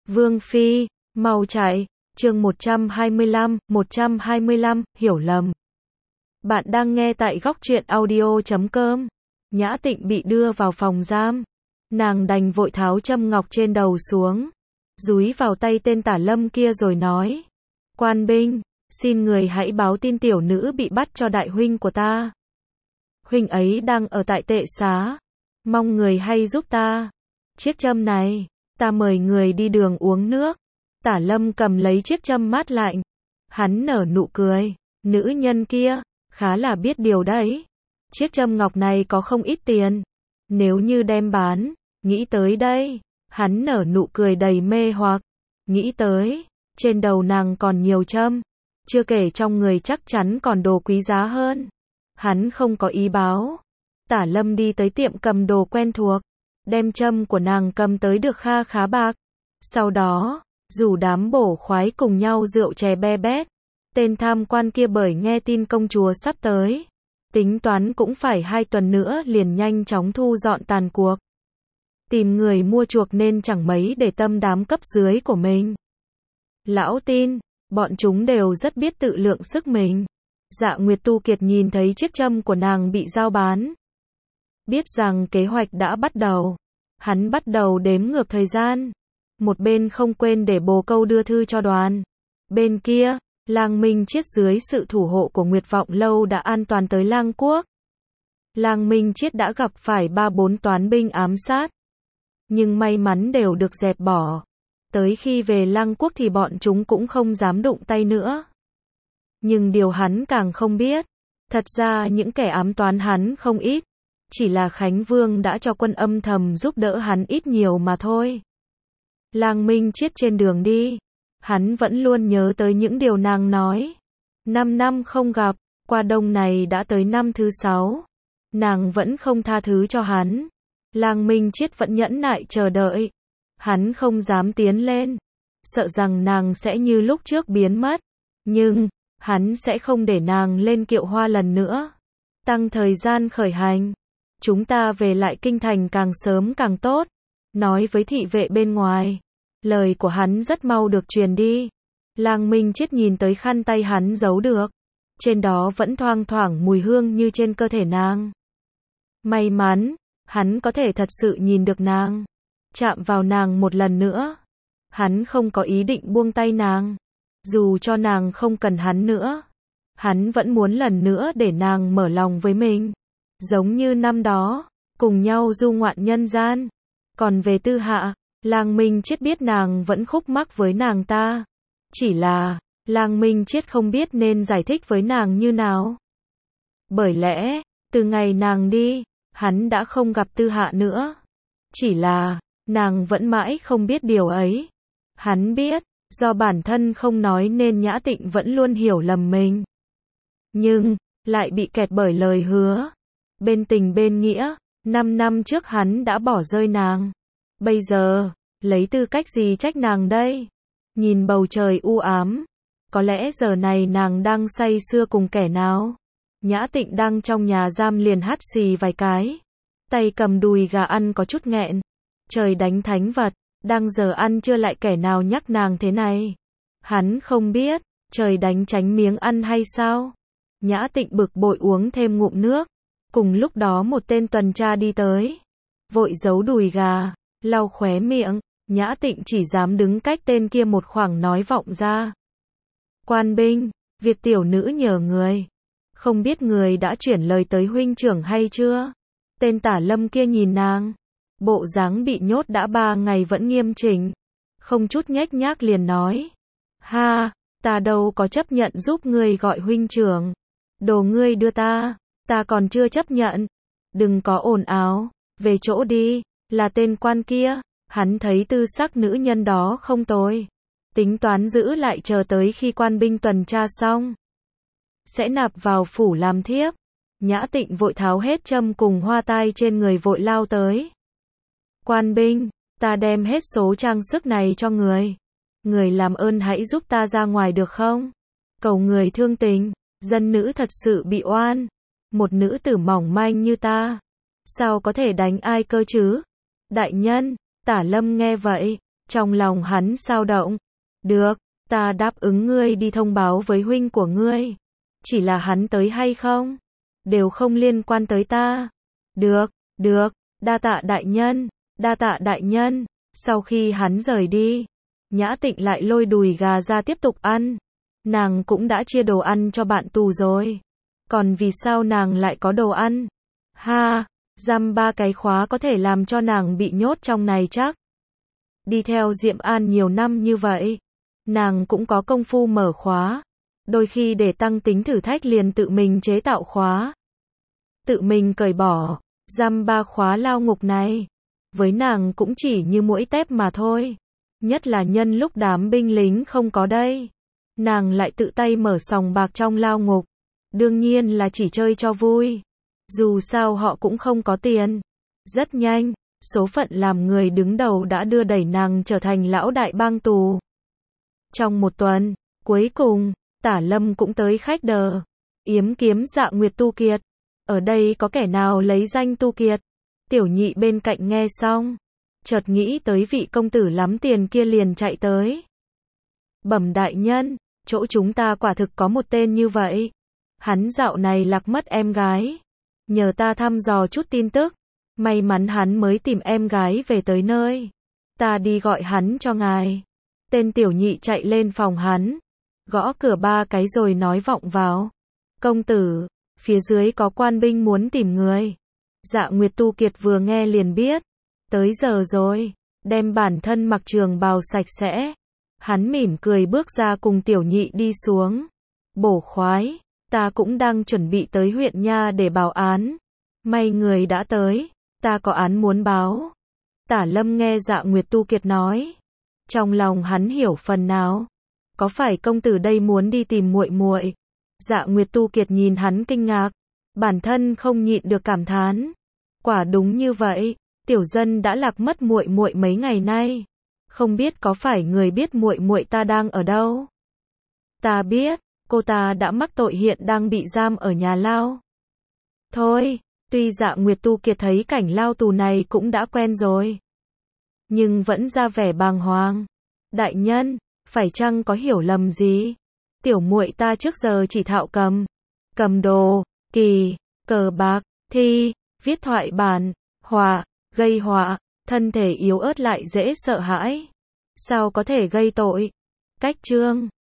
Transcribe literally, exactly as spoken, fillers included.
Vương Phi, mau chạy, chương một trăm hai mươi lăm, một trăm hai mươi lăm, hiểu lầm. Bạn đang nghe tại góc truyện audio chấm com. Nhã Tịnh bị đưa vào phòng giam. Nàng đành vội tháo châm ngọc trên đầu xuống, dúi vào tay tên tả lâm kia rồi nói. Quan binh, xin người hãy báo tin tiểu nữ bị bắt cho đại huynh của ta. Huynh ấy đang ở tại tệ xá. Mong người hay giúp ta. Chiếc châm này, ta mời người đi đường uống nước. Tả lâm cầm lấy chiếc châm mát lạnh. Hắn nở nụ cười. Nữ nhân kia, khá là biết điều đấy. Chiếc châm ngọc này có không ít tiền. Nếu như đem bán, nghĩ tới đây. Hắn nở nụ cười đầy mê hoặc. Nghĩ tới, trên đầu nàng còn nhiều châm. Chưa kể trong người chắc chắn còn đồ quý giá hơn. Hắn không có ý báo. Tả lâm đi tới tiệm cầm đồ quen thuộc. Đem châm của nàng cầm tới được kha khá bạc. Sau đó, rủ đám bổ khoái cùng nhau rượu chè be bét. Tên tham quan kia bởi nghe tin công chúa sắp tới. Tính toán cũng phải hai tuần nữa liền nhanh chóng thu dọn tàn cuộc. Tìm người mua chuộc nên chẳng mấy để tâm đám cấp dưới của mình. Lão tin, bọn chúng đều rất biết tự lượng sức mình. Dạ Nguyệt Tu Kiệt nhìn thấy chiếc châm của nàng bị giao bán. Biết rằng kế hoạch đã bắt đầu. Hắn bắt đầu đếm ngược thời gian. Một bên không quên để bồ câu đưa thư cho đoàn. Bên kia, Lang Minh Chiết dưới sự thủ hộ của Nguyệt Vọng Lâu đã an toàn tới Lang Quốc. Lang Minh Chiết đã gặp phải ba bốn toán binh ám sát. Nhưng may mắn đều được dẹp bỏ. Tới khi về Lang Quốc thì bọn chúng cũng không dám đụng tay nữa. Nhưng điều hắn càng không biết, thật ra những kẻ ám toán hắn không ít. Chỉ là Khánh Vương đã cho quân âm thầm giúp đỡ hắn ít nhiều mà thôi. Lang Minh Chiết trên đường đi, hắn vẫn luôn nhớ tới những điều nàng nói. Năm năm không gặp, qua đông này đã tới năm thứ sáu. Nàng vẫn không tha thứ cho hắn. Lang Minh Chiết vẫn nhẫn nại chờ đợi. Hắn không dám tiến lên, sợ rằng nàng sẽ như lúc trước biến mất. Nhưng, hắn sẽ không để nàng lên kiệu hoa lần nữa. Tăng thời gian khởi hành. Chúng ta về lại kinh thành càng sớm càng tốt. Nói với thị vệ bên ngoài. Lời của hắn rất mau được truyền đi. Lang Minh Chiết nhìn tới khăn tay hắn giấu được. Trên đó vẫn thoang thoảng mùi hương như trên cơ thể nàng. May mắn, hắn có thể thật sự nhìn được nàng. Chạm vào nàng một lần nữa. Hắn không có ý định buông tay nàng. Dù cho nàng không cần hắn nữa. Hắn vẫn muốn lần nữa để nàng mở lòng với mình. Giống như năm đó, cùng nhau du ngoạn nhân gian. Còn về Tư Hạ, Lang Minh Chiết biết nàng vẫn khúc mắc với nàng ta. Chỉ là, Lang Minh Chiết không biết nên giải thích với nàng như nào. Bởi lẽ, từ ngày nàng đi, hắn đã không gặp Tư Hạ nữa. Chỉ là, nàng vẫn mãi không biết điều ấy. Hắn biết, do bản thân không nói nên Nhã Tịnh vẫn luôn hiểu lầm mình. Nhưng, lại bị kẹt bởi lời hứa. Bên tình bên nghĩa, năm năm trước hắn đã bỏ rơi nàng. Bây giờ, lấy tư cách gì trách nàng đây? Nhìn bầu trời u ám. Có lẽ giờ này nàng đang say sưa cùng kẻ nào? Nhã Tịnh đang trong nhà giam liền hắt xì vài cái. Tay cầm đùi gà ăn có chút nghẹn. Trời đánh thánh vật, đang giờ ăn chưa lại kẻ nào nhắc nàng thế này? Hắn không biết, trời đánh tránh miếng ăn hay sao? Nhã Tịnh bực bội uống thêm ngụm nước. Cùng lúc đó một tên tuần tra đi tới. Vội giấu đùi gà, lau khóe miệng. Nhã Tịnh chỉ dám đứng cách tên kia một khoảng nói vọng ra. Quan binh, việc tiểu nữ nhờ người. Không biết người đã chuyển lời tới huynh trưởng hay chưa? Tên tả lâm kia nhìn nàng. Bộ dáng bị nhốt đã ba ngày vẫn nghiêm chỉnh. Không chút nhếch nhác liền nói. Ha, ta đâu có chấp nhận giúp ngươi gọi huynh trưởng. Đồ ngươi đưa ta, ta còn chưa chấp nhận. Đừng có ồn ào, về chỗ đi. Là tên quan kia. Hắn thấy tư sắc nữ nhân đó không tồi. Tính toán giữ lại chờ tới khi quan binh tuần tra xong. Sẽ nạp vào phủ làm thiếp. Nhã Tịnh vội tháo hết châm cùng hoa tai trên người vội lao tới. Quan binh, ta đem hết số trang sức này cho người. Người làm ơn hãy giúp ta ra ngoài được không? Cầu người thương tình, dân nữ thật sự bị oan. Một nữ tử mỏng manh như ta. Sao có thể đánh ai cơ chứ? Đại nhân, Tả Lâm nghe vậy, Trong lòng hắn dao động. Được, ta đáp ứng ngươi đi thông báo với huynh của ngươi. Chỉ là hắn tới hay không, đều không liên quan tới ta. Được, được, đa tạ đại nhân, đa tạ đại nhân. Sau khi hắn rời đi, Nhã Tịnh lại lôi đùi gà ra tiếp tục ăn. Nàng cũng đã chia đồ ăn cho bạn tù rồi. Còn vì sao nàng lại có đồ ăn? Ha, giam ba cái khóa có thể làm cho nàng bị nhốt trong này chắc. Đi theo Diệm An nhiều năm như vậy, nàng cũng có công phu mở khóa. Đôi khi để tăng tính thử thách liền tự mình chế tạo khóa. Tự mình cởi bỏ, giam ba khóa lao ngục này. Với nàng cũng chỉ như mũi tép mà thôi. Nhất là nhân lúc đám binh lính không có đây. Nàng lại tự tay mở sòng bạc trong lao ngục. Đương nhiên là chỉ chơi cho vui. Dù sao họ cũng không có tiền. Rất nhanh, số phận làm người đứng đầu đã đưa đẩy nàng trở thành lão đại bang tù. Trong một tuần, cuối cùng, Tả Lâm cũng tới khách đờ. Yếm kiếm Dạ Nguyệt tu kiệt. Ở đây có kẻ nào lấy danh tu kiệt? Tiểu Nhị bên cạnh nghe xong, chợt nghĩ tới vị công tử lắm tiền kia liền chạy tới. Bẩm đại nhân, chỗ chúng ta quả thực có một tên như vậy. Hắn dạo này lạc mất em gái. Nhờ ta thăm dò chút tin tức. May mắn hắn mới tìm em gái về tới nơi. Ta đi gọi hắn cho ngài. Tên Tiểu Nhị chạy lên phòng hắn, gõ cửa ba cái rồi nói vọng vào. Công tử, phía dưới có quan binh muốn tìm người. Dạ Nguyệt tu kiệt vừa nghe liền biết. Tới giờ rồi, đem bản thân mặc trường bào sạch sẽ. Hắn mỉm cười bước ra cùng Tiểu Nhị đi xuống. Bổ khoái, ta cũng đang chuẩn bị tới huyện nha để báo án. May người đã tới, ta có án muốn báo. Tả Lâm nghe Dạ Nguyệt tu kiệt nói, trong lòng hắn hiểu phần nào. Có phải công tử đây muốn đi tìm muội muội? Dạ Nguyệt tu kiệt nhìn hắn kinh ngạc, bản thân không nhịn được cảm thán. Quả đúng như vậy, tiểu dân đã lạc mất muội muội mấy ngày nay. Không biết có phải người biết muội muội ta đang ở đâu? Ta biết, cô ta đã mắc tội hiện đang bị giam ở nhà lao. Thôi, tuy Dạ Nguyệt tu kiệt thấy cảnh lao tù này cũng đã quen rồi, nhưng vẫn ra vẻ bàng hoàng. Đại nhân, phải chăng có hiểu lầm gì? Tiểu muội ta trước giờ chỉ thạo cầm, cầm đồ, kỳ, cờ bạc, thi, viết thoại bản, họa, gây họa, thân thể yếu ớt lại dễ sợ hãi. Sao có thể gây tội? Cách chương